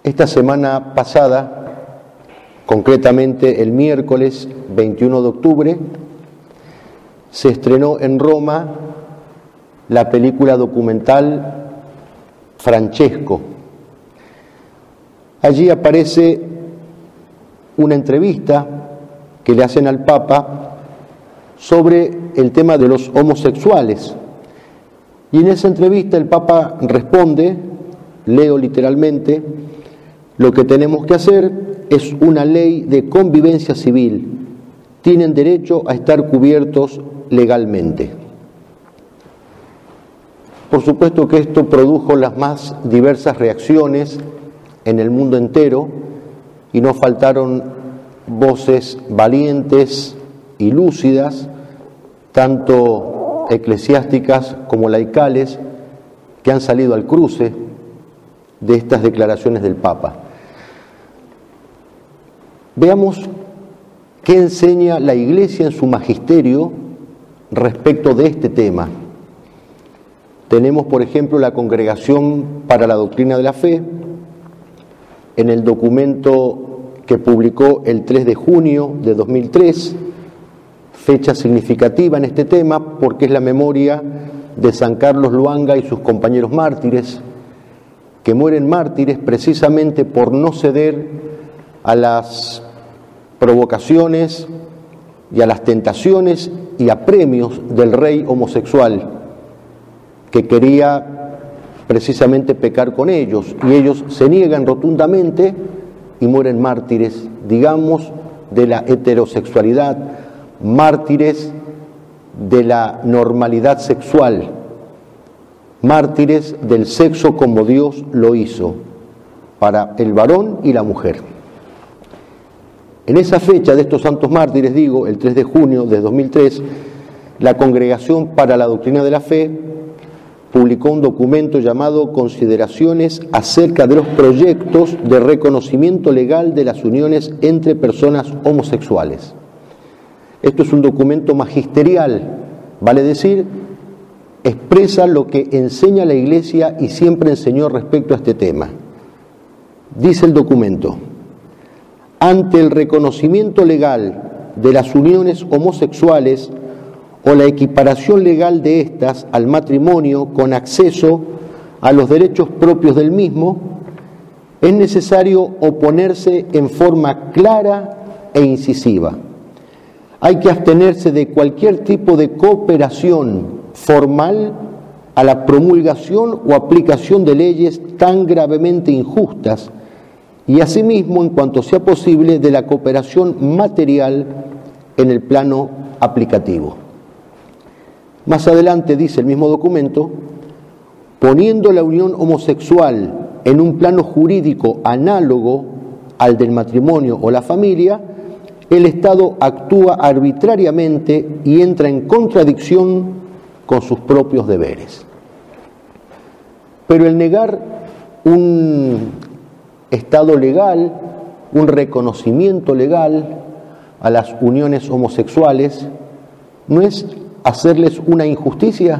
Esta semana pasada, concretamente el miércoles 21 de octubre, se estrenó en Roma la película documental Francesco. Allí aparece una entrevista que le hacen al Papa sobre el tema de los homosexuales. Y en esa entrevista el Papa responde, leo literalmente: lo que tenemos que hacer es una ley de convivencia civil. Tienen derecho a estar cubiertos legalmente. Por supuesto que esto produjo las más diversas reacciones en el mundo entero y no faltaron voces valientes y lúcidas, tanto eclesiásticas como laicales, que han salido al cruce de estas declaraciones del Papa. Veamos qué enseña la Iglesia en su magisterio respecto de este tema. Tenemos, por ejemplo, la Congregación para la Doctrina de la Fe, en el documento que publicó el 3 de junio de 2003, fecha significativa en este tema porque es la memoria de San Carlos Luanga y sus compañeros mártires, que mueren mártires precisamente por no ceder a las provocaciones y a las tentaciones y a premios del rey homosexual, que quería precisamente pecar con ellos, y ellos se niegan rotundamente y mueren mártires, digamos, de la heterosexualidad, mártires de la normalidad sexual, mártires del sexo como Dios lo hizo, para el varón y la mujer. En esa fecha de estos santos mártires, digo, el 3 de junio de 2003, la Congregación para la Doctrina de la Fe publicó un documento llamado Consideraciones acerca de los proyectos de reconocimiento legal de las uniones entre personas homosexuales. Esto es un documento magisterial, vale decir, expresa lo que enseña la Iglesia y siempre enseñó respecto a este tema. Dice el documento: ante el reconocimiento legal de las uniones homosexuales o la equiparación legal de éstas al matrimonio con acceso a los derechos propios del mismo, es necesario oponerse en forma clara e incisiva. Hay que abstenerse de cualquier tipo de cooperación formal a la promulgación o aplicación de leyes tan gravemente injustas, y asimismo, en cuanto sea posible, de la cooperación material en el plano aplicativo. Más adelante dice el mismo documento: poniendo la unión homosexual en un plano jurídico análogo al del matrimonio o la familia, el Estado actúa arbitrariamente y entra en contradicción con sus propios deberes. Pero el negar un Estado legal, un reconocimiento legal a las uniones homosexuales, ¿no es hacerles una injusticia?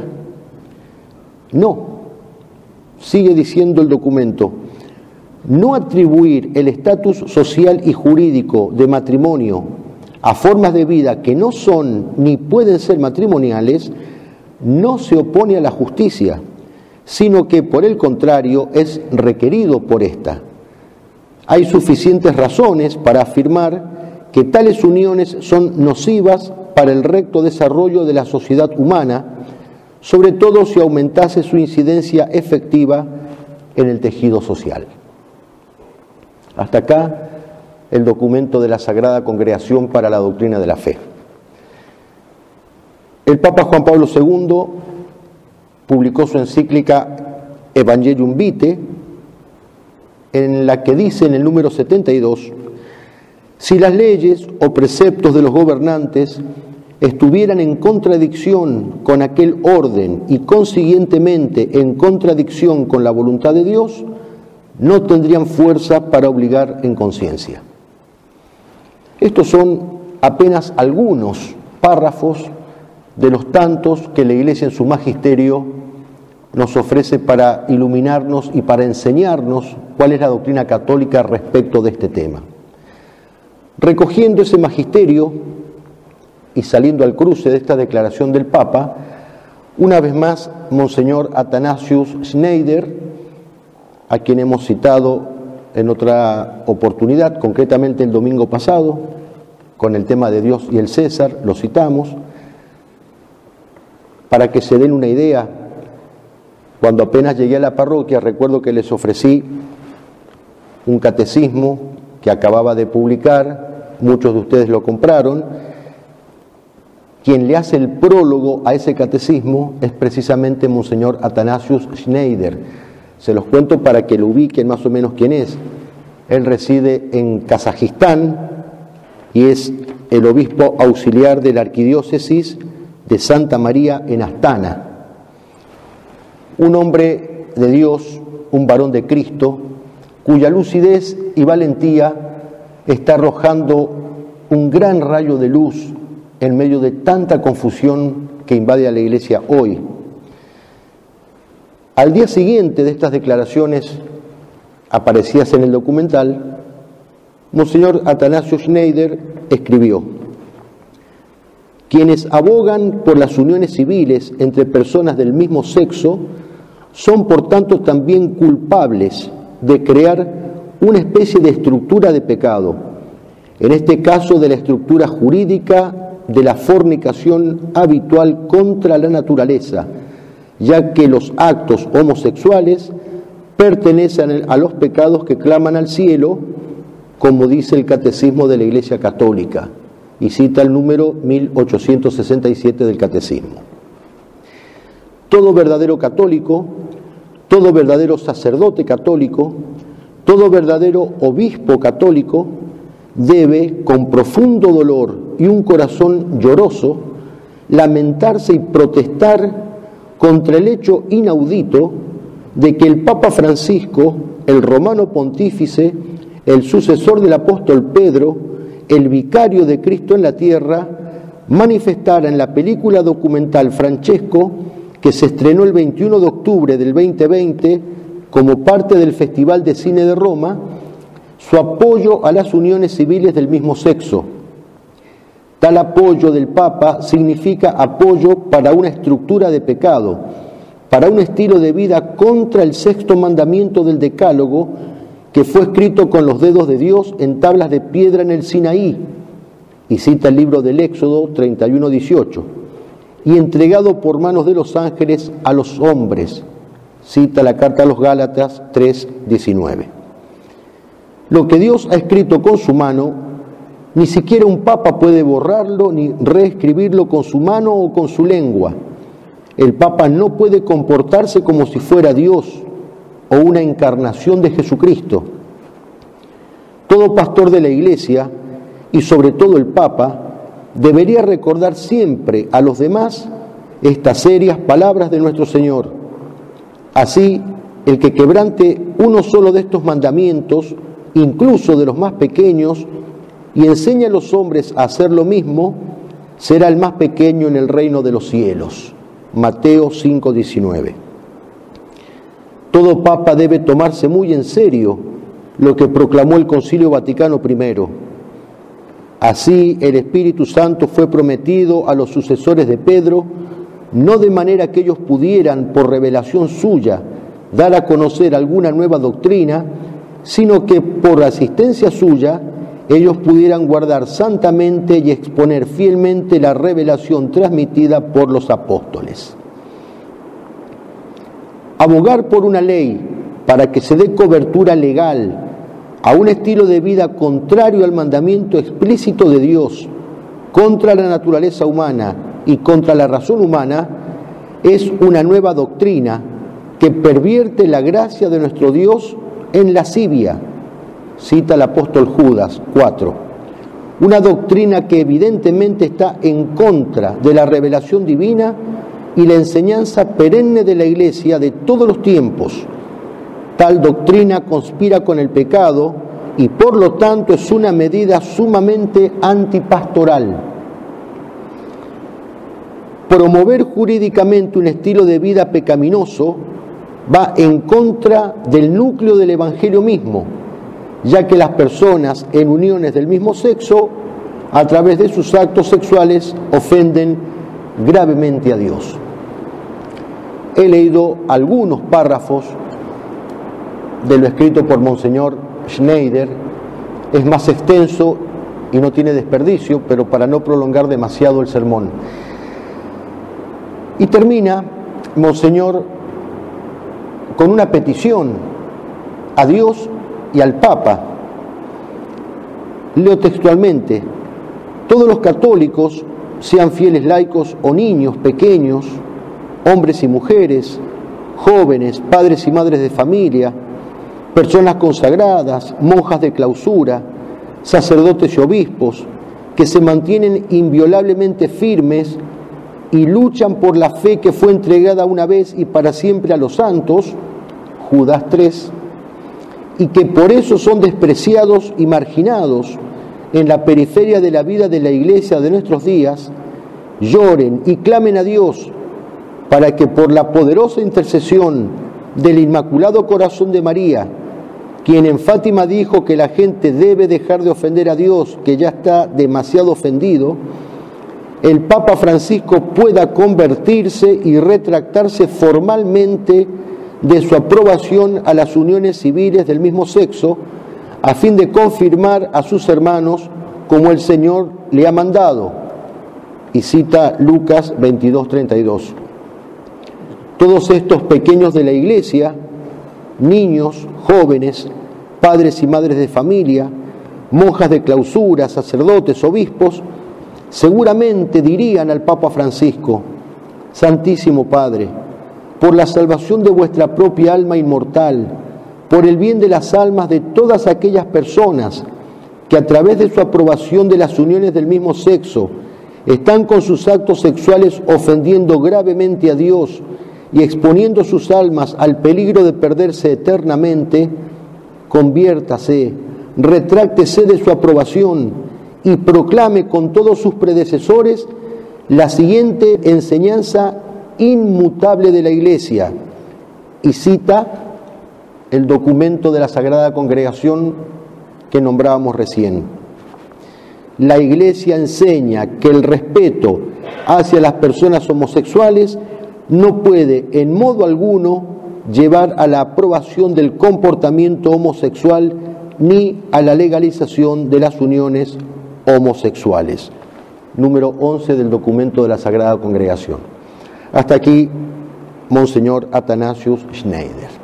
No. Sigue diciendo el documento: no atribuir el estatus social y jurídico de matrimonio a formas de vida que no son ni pueden ser matrimoniales no se opone a la justicia, sino que por el contrario es requerido por ésta. Hay suficientes razones para afirmar que tales uniones son nocivas para el recto desarrollo de la sociedad humana, sobre todo si aumentase su incidencia efectiva en el tejido social. Hasta acá el documento de la Sagrada Congregación para la Doctrina de la Fe. El Papa Juan Pablo II publicó su encíclica Evangelium Vitae, en la que dice en el número 72: si las leyes o preceptos de los gobernantes estuvieran en contradicción con aquel orden y consiguientemente en contradicción con la voluntad de Dios, no tendrían fuerza para obligar en conciencia. Estos son apenas algunos párrafos de los tantos que la Iglesia en su magisterio nos ofrece para iluminarnos y para enseñarnos cuál es la doctrina católica respecto de este tema. Recogiendo ese magisterio y saliendo al cruce de esta declaración del Papa, una vez más, Monseñor Athanasius Schneider, a quien hemos citado en otra oportunidad, concretamente el domingo pasado, con el tema de Dios y el César, lo citamos, para que se den una idea. Cuando apenas llegué a la parroquia, recuerdo que les ofrecí un catecismo que acababa de publicar, muchos de ustedes lo compraron. Quien le hace el prólogo a ese catecismo es precisamente Monseñor Athanasius Schneider. Se los cuento para que lo ubiquen más o menos quién es. Él reside en Kazajistán y es el obispo auxiliar de la arquidiócesis de Santa María en Astana. Un hombre de Dios, un varón de Cristo, cuya lucidez y valentía está arrojando un gran rayo de luz en medio de tanta confusión que invade a la Iglesia hoy. Al día siguiente de estas declaraciones aparecidas en el documental, Monseñor Athanasius Schneider escribió: quienes abogan por las uniones civiles entre personas del mismo sexo son por tanto también culpables de crear una especie de estructura de pecado, en este caso de la estructura jurídica de la fornicación habitual contra la naturaleza, ya que los actos homosexuales pertenecen a los pecados que claman al cielo, como dice el Catecismo de la Iglesia Católica, y cita el número 1867 del Catecismo. Todo verdadero católico, todo verdadero sacerdote católico, todo verdadero obispo católico debe, con profundo dolor y un corazón lloroso, lamentarse y protestar contra el hecho inaudito de que el Papa Francisco, el romano pontífice, el sucesor del apóstol Pedro, el vicario de Cristo en la tierra, manifestara en la película documental Francesco, que se estrenó el 21 de octubre del 2020 como parte del Festival de Cine de Roma, su apoyo a las uniones civiles del mismo sexo. Tal apoyo del Papa significa apoyo para una estructura de pecado, para un estilo de vida contra el sexto mandamiento del Decálogo, que fue escrito con los dedos de Dios en tablas de piedra en el Sinaí, y cita el libro del Éxodo 31:18, y entregado por manos de los ángeles a los hombres, cita la carta a los Gálatas 3:19. Lo que Dios ha escrito con su mano, ni siquiera un papa puede borrarlo ni reescribirlo con su mano o con su lengua. El Papa no puede comportarse como si fuera Dios o una encarnación de Jesucristo. Todo pastor de la Iglesia, y sobre todo el Papa, debería recordar siempre a los demás estas serias palabras de nuestro Señor. Así, el que quebrante uno solo de estos mandamientos, incluso de los más pequeños, y enseña a los hombres a hacer lo mismo, será el más pequeño en el reino de los cielos. Mateo 5:19. Todo papa debe tomarse muy en serio lo que proclamó el Concilio Vaticano I. Así, el Espíritu Santo fue prometido a los sucesores de Pedro, no de manera que ellos pudieran, por revelación suya, dar a conocer alguna nueva doctrina, sino que por asistencia suya ellos pudieran guardar santamente y exponer fielmente la revelación transmitida por los apóstoles. Abogar por una ley para que se dé cobertura legal a un estilo de vida contrario al mandamiento explícito de Dios, contra la naturaleza humana y contra la razón humana, es una nueva doctrina que pervierte la gracia de nuestro Dios en lascivia, cita el apóstol Judas 4. Una doctrina que evidentemente está en contra de la revelación divina y la enseñanza perenne de la Iglesia de todos los tiempos. Tal doctrina conspira con el pecado y por lo tanto es una medida sumamente antipastoral. promover jurídicamente un estilo de vida pecaminoso va en contra del núcleo del Evangelio mismo, ya que las personas en uniones del mismo sexo, a través de sus actos sexuales, ofenden gravemente a Dios. He leído algunos párrafos de lo escrito por Monseñor Schneider. Es más extenso y no tiene desperdicio, pero para no prolongar demasiado el sermón. Y termina Monseñor con una petición a Dios y al Papa. Leo textualmente: todos los católicos, sean fieles laicos o niños pequeños, hombres y mujeres, jóvenes, padres y madres de familia, personas consagradas, monjas de clausura, sacerdotes y obispos, que se mantienen inviolablemente firmes y luchan por la fe que fue entregada una vez y para siempre a los santos, Judas 3, y que por eso son despreciados y marginados en la periferia de la vida de la Iglesia de nuestros días, lloren y clamen a Dios para que por la poderosa intercesión del Inmaculado Corazón de María, quien en Fátima dijo que la gente debe dejar de ofender a Dios, que ya está demasiado ofendido, el Papa Francisco pueda convertirse y retractarse formalmente de su aprobación a las uniones civiles del mismo sexo, a fin de confirmar a sus hermanos como el Señor le ha mandado. Y cita Lucas 22:32. Todos estos pequeños de la Iglesia, niños, jóvenes, padres y madres de familia, monjas de clausura, sacerdotes, obispos, seguramente dirían al Papa Francisco: Santísimo Padre, por la salvación de vuestra propia alma inmortal, por el bien de las almas de todas aquellas personas que a través de su aprobación de las uniones del mismo sexo están con sus actos sexuales ofendiendo gravemente a Dios y exponiendo sus almas al peligro de perderse eternamente, conviértase, retráctese de su aprobación y proclame con todos sus predecesores la siguiente enseñanza inmutable de la Iglesia. Y cita el documento de la Sagrada Congregación que nombrábamos recién. La Iglesia enseña que el respeto hacia las personas homosexuales no puede en modo alguno llevar a la aprobación del comportamiento homosexual ni a la legalización de las uniones homosexuales. Número 11 del documento de la Sagrada Congregación. Hasta aquí, Monseñor Athanasius Schneider.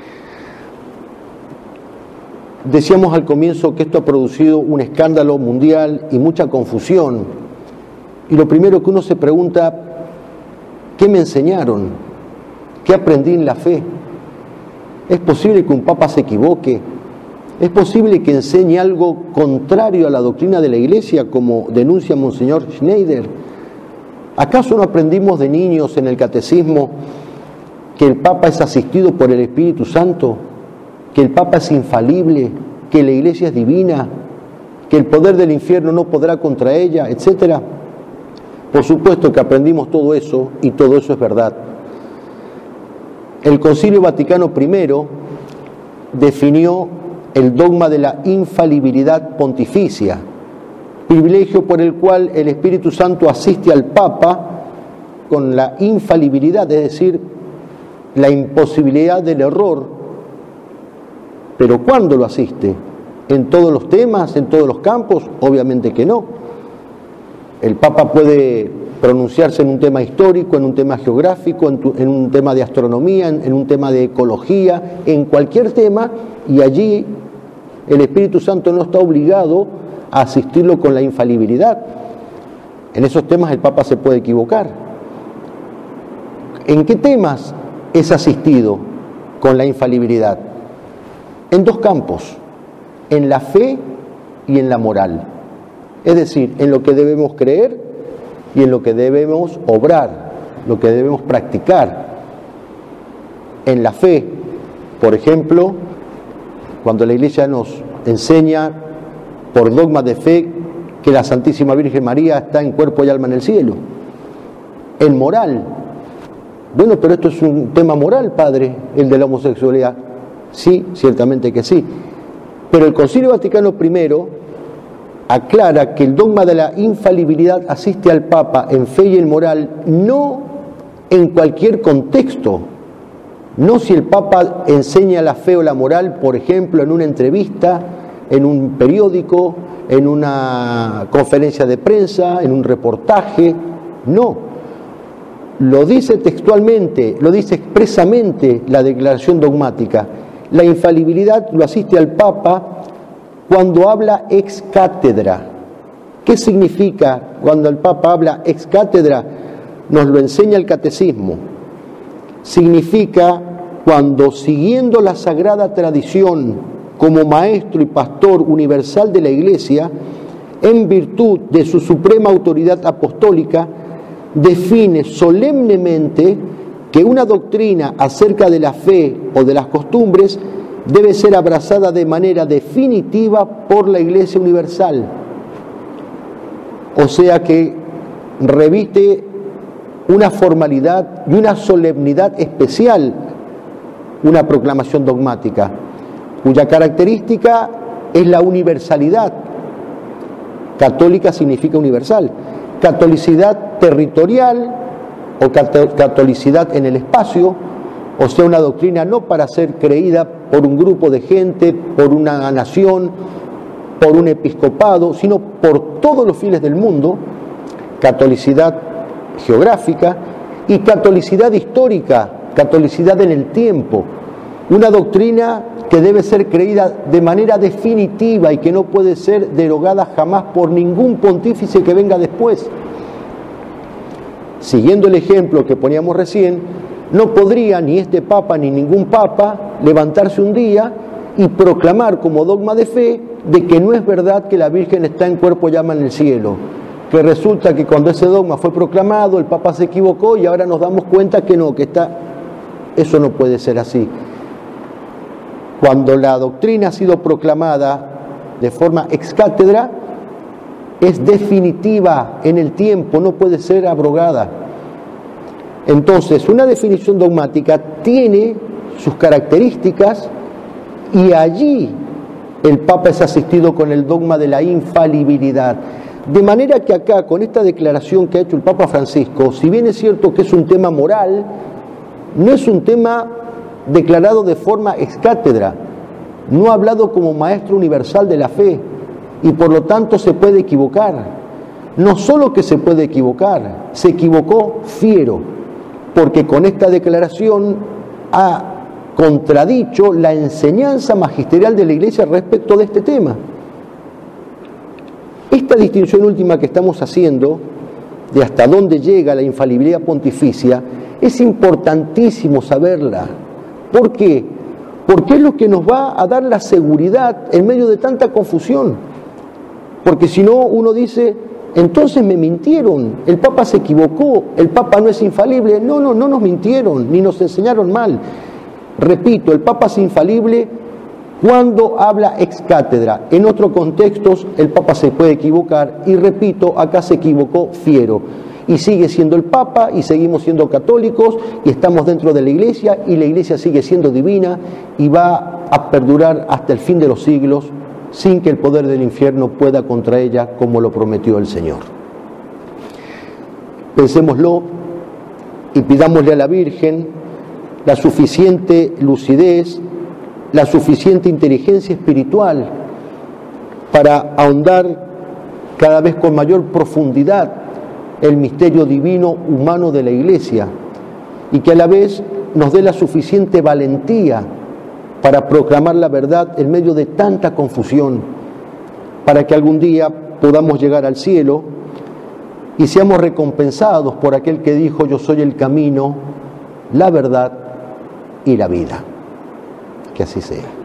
Decíamos al comienzo que esto ha producido un escándalo mundial y mucha confusión. Y lo primero que uno se pregunta: ¿qué me enseñaron? ¿Qué aprendí en la fe? ¿Es posible que un papa se equivoque? ¿Es posible que enseñe algo contrario a la doctrina de la Iglesia, como denuncia Monseñor Schneider? ¿Acaso no aprendimos de niños en el catecismo que el Papa es asistido por el Espíritu Santo, que el Papa es infalible, que la Iglesia es divina, que el poder del infierno no podrá contra ella, etcétera? Por supuesto que aprendimos todo eso, y todo eso es verdad. El Concilio Vaticano I definió el dogma de la infalibilidad pontificia, privilegio por el cual el Espíritu Santo asiste al Papa con la infalibilidad, es decir, la imposibilidad del error. Pero ¿cuándo lo asiste? ¿En todos los temas, en todos los campos? Obviamente que no. El Papa puede pronunciarse en un tema histórico, en un tema geográfico, en un tema de astronomía, en un tema de ecología, en cualquier tema, y allí el Espíritu Santo no está obligado a asistirlo con la infalibilidad. En esos temas el Papa se puede equivocar. ¿En qué temas es asistido con la infalibilidad? En dos campos: en la fe y en la moral. Es decir, en lo que debemos creer y en lo que debemos obrar, lo que debemos practicar. En la fe, por ejemplo, cuando la Iglesia nos enseña por dogma de fe que la Santísima Virgen María está en cuerpo y alma en el cielo. en moral. Bueno, pero esto es un tema moral, padre, el de la homosexualidad. Sí, ciertamente que sí. Pero el Concilio Vaticano I aclara que el dogma de la infalibilidad asiste al Papa en fe y en moral, no en cualquier contexto. No si el Papa enseña la fe o la moral, por ejemplo, en una entrevista, en un periódico, en una conferencia de prensa, en un reportaje. No. Lo dice textualmente, lo dice expresamente la declaración dogmática. La infalibilidad lo asiste al Papa cuando habla ex cátedra. ¿Qué significa cuando el Papa habla ex cátedra? Nos lo enseña el catecismo. Significa cuando, siguiendo la sagrada tradición como maestro y pastor universal de la Iglesia, en virtud de su suprema autoridad apostólica, define solemnemente que una doctrina acerca de la fe o de las costumbres debe ser abrazada de manera definitiva por la Iglesia universal. O sea que reviste una formalidad y una solemnidad especial, una proclamación dogmática, cuya característica es la universalidad. Católica significa universal. Catolicidad territorial o catolicidad en el espacio, o sea, una doctrina no para ser creída por un grupo de gente, por una nación, por un episcopado, sino por todos los fieles del mundo. Catolicidad geográfica y catolicidad histórica, catolicidad en el tiempo, una doctrina que debe ser creída de manera definitiva y que no puede ser derogada jamás por ningún pontífice que venga después. Siguiendo el ejemplo que poníamos recién, no podría ni este Papa ni ningún Papa levantarse un día y proclamar como dogma de fe de que no es verdad que la Virgen está en cuerpo y llama en el cielo, que resulta que cuando ese dogma fue proclamado el Papa se equivocó y ahora nos damos cuenta que no, que está... Eso no puede ser así. Cuando la doctrina ha sido proclamada de forma ex cátedra, es definitiva en el tiempo, no puede ser abrogada. Entonces, una definición dogmática tiene sus características y allí el Papa es asistido con el dogma de la infalibilidad. De manera que acá, con esta declaración que ha hecho el Papa Francisco, si bien es cierto que es un tema moral, no es un tema declarado de forma ex cátedra, no ha hablado como maestro universal de la fe y por lo tanto se puede equivocar. No solo que se puede equivocar, se equivocó fiero, porque con esta declaración ha contradicho la enseñanza magisterial de la Iglesia respecto de este tema. Esta distinción última que estamos haciendo, de hasta dónde llega la infalibilidad pontificia, es importantísimo saberla. ¿Por qué? Porque es lo que nos va a dar la seguridad en medio de tanta confusión. Porque si no, uno dice, entonces me mintieron, el Papa se equivocó, el Papa no es infalible. No nos mintieron, ni nos enseñaron mal. Repito, el Papa es infalible cuando habla ex cátedra. En otros contextos el Papa se puede equivocar y repito, acá se equivocó fiero. Y sigue siendo el Papa y seguimos siendo católicos y estamos dentro de la Iglesia y la Iglesia sigue siendo divina y va a perdurar hasta el fin de los siglos sin que el poder del infierno pueda contra ella como lo prometió el Señor. Pensémoslo y pidámosle a la Virgen la suficiente lucidez, la suficiente inteligencia espiritual para ahondar cada vez con mayor profundidad el misterio divino humano de la Iglesia y que a la vez nos dé la suficiente valentía para proclamar la verdad en medio de tanta confusión, para que algún día podamos llegar al cielo y seamos recompensados por aquel que dijo: yo soy el camino, la verdad y la vida. Que así sea.